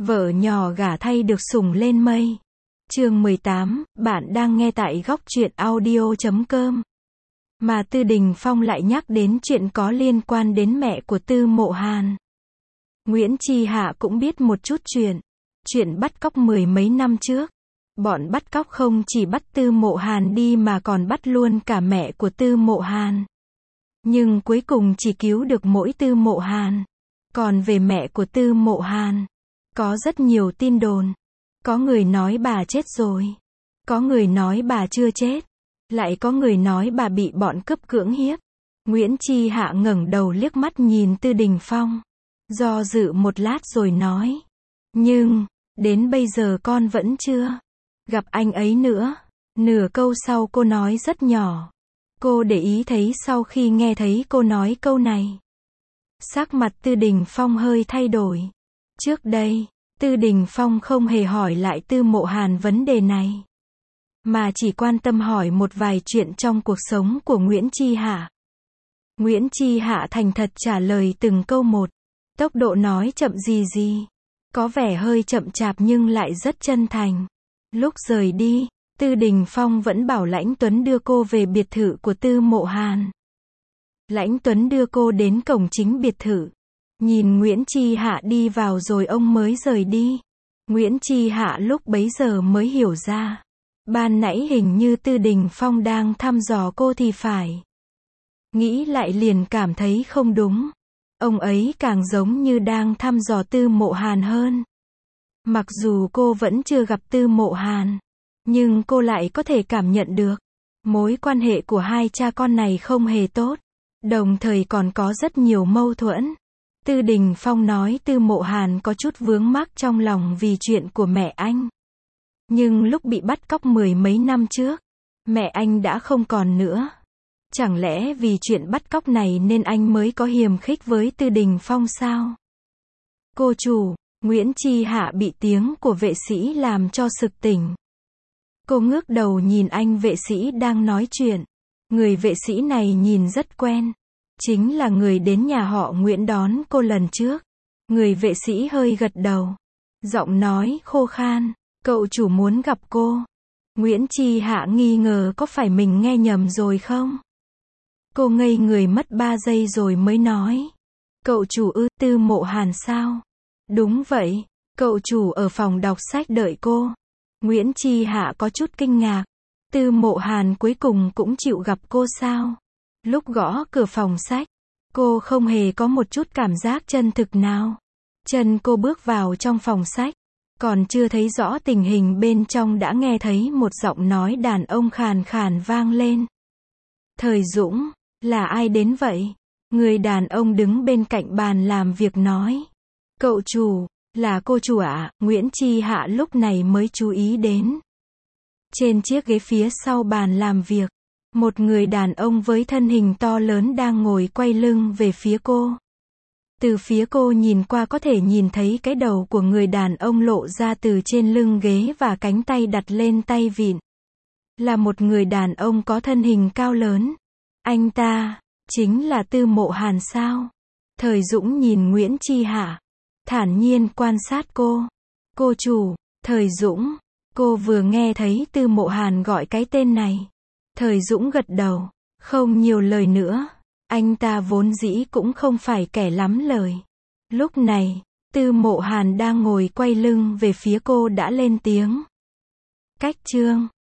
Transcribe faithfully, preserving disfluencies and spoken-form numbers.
Vợ nhỏ gả thay được sủng lên mây. Chương mười tám, bạn đang nghe tại góc truyện audio chấm com. Mà Tư Đình Phong lại nhắc đến chuyện có liên quan đến mẹ của Tư Mộ Hàn. Nguyễn Chi Hạ cũng biết một chút chuyện. Chuyện bắt cóc mười mấy năm trước. Bọn bắt cóc không chỉ bắt Tư Mộ Hàn đi mà còn bắt luôn cả mẹ của Tư Mộ Hàn. Nhưng cuối cùng chỉ cứu được mỗi Tư Mộ Hàn. Còn về mẹ của Tư Mộ Hàn, có rất nhiều tin đồn. Có người nói bà chết rồi. Có người nói bà chưa chết. Lại có người nói bà bị bọn cướp cưỡng hiếp. Nguyễn Chi Hạ ngẩng đầu liếc mắt nhìn Tư Đình Phong. Do dự một lát rồi nói. Nhưng, đến bây giờ con vẫn chưa gặp anh ấy nữa. Nửa câu sau cô nói rất nhỏ. Cô để ý thấy sau khi nghe thấy cô nói câu này, sắc mặt Tư Đình Phong hơi thay đổi. Trước đây, Tư Đình Phong không hề hỏi lại Tư Mộ Hàn vấn đề này, mà chỉ quan tâm hỏi một vài chuyện trong cuộc sống của Nguyễn Chi Hạ. Nguyễn Chi Hạ thành thật trả lời từng câu một. Tốc độ nói chậm gì gì. Có vẻ hơi chậm chạp nhưng lại rất chân thành. Lúc rời đi, Tư Đình Phong vẫn bảo Lãnh Tuấn đưa cô về biệt thự của Tư Mộ Hàn. Lãnh Tuấn đưa cô đến cổng chính biệt thự. Nhìn Nguyễn Chi Hạ đi vào rồi ông mới rời đi. Nguyễn Chi Hạ lúc bấy giờ mới hiểu ra. Ban nãy hình như Tư Đình Phong đang thăm dò cô thì phải. Nghĩ lại liền cảm thấy không đúng. Ông ấy càng giống như đang thăm dò Tư Mộ Hàn hơn. Mặc dù cô vẫn chưa gặp Tư Mộ Hàn, nhưng cô lại có thể cảm nhận được. Mối quan hệ của hai cha con này không hề tốt. Đồng thời còn có rất nhiều mâu thuẫn. Tư Đình Phong nói Tư Mộ Hàn có chút vướng mắc trong lòng vì chuyện của mẹ anh. Nhưng lúc bị bắt cóc mười mấy năm trước, mẹ anh đã không còn nữa. Chẳng lẽ vì chuyện bắt cóc này nên anh mới có hiềm khích với Tư Đình Phong sao? Cô chủ, Nguyễn Chi Hạ bị tiếng của vệ sĩ làm cho sực tỉnh. Cô ngước đầu nhìn anh vệ sĩ đang nói chuyện. Người vệ sĩ này nhìn rất quen. Chính là người đến nhà họ Nguyễn đón cô lần trước. Người vệ sĩ hơi gật đầu. Giọng nói khô khan. Cậu chủ muốn gặp cô. Nguyễn Chi Hạ nghi ngờ có phải mình nghe nhầm rồi không? Cô ngây người mất ba giây rồi mới nói. Cậu chủ ư, Tư Mộ Hàn sao? Đúng vậy, cậu chủ ở phòng đọc sách đợi cô. Nguyễn Chi Hạ có chút kinh ngạc. Tư Mộ Hàn cuối cùng cũng chịu gặp cô sao? Lúc gõ cửa phòng sách, cô không hề có một chút cảm giác chân thực nào. Chân cô bước vào trong phòng sách, còn chưa thấy rõ tình hình bên trong đã nghe thấy một giọng nói đàn ông khàn khàn vang lên. Thời Dũng, là ai đến vậy? Người đàn ông đứng bên cạnh bàn làm việc nói. Cậu chủ, là cô chủ ạ. À? Nguyễn Chi Hạ lúc này mới chú ý đến. Trên chiếc ghế phía sau bàn làm việc, một người đàn ông với thân hình to lớn đang ngồi quay lưng về phía cô. Từ phía cô nhìn qua có thể nhìn thấy cái đầu của người đàn ông lộ ra từ trên lưng ghế và cánh tay đặt lên tay vịn. Là một người đàn ông có thân hình cao lớn. Anh ta, chính là Tư Mộ Hàn sao? Thời Dũng nhìn Nguyễn Chi Hạ, thản nhiên quan sát cô. Cô chủ, Thời Dũng, cô vừa nghe thấy Tư Mộ Hàn gọi cái tên này. Thời Dũng gật đầu, không nhiều lời nữa. Anh ta vốn dĩ cũng không phải kẻ lắm lời. Lúc này, Tư Mộ Hàn đang ngồi quay lưng về phía cô đã lên tiếng. Cách chương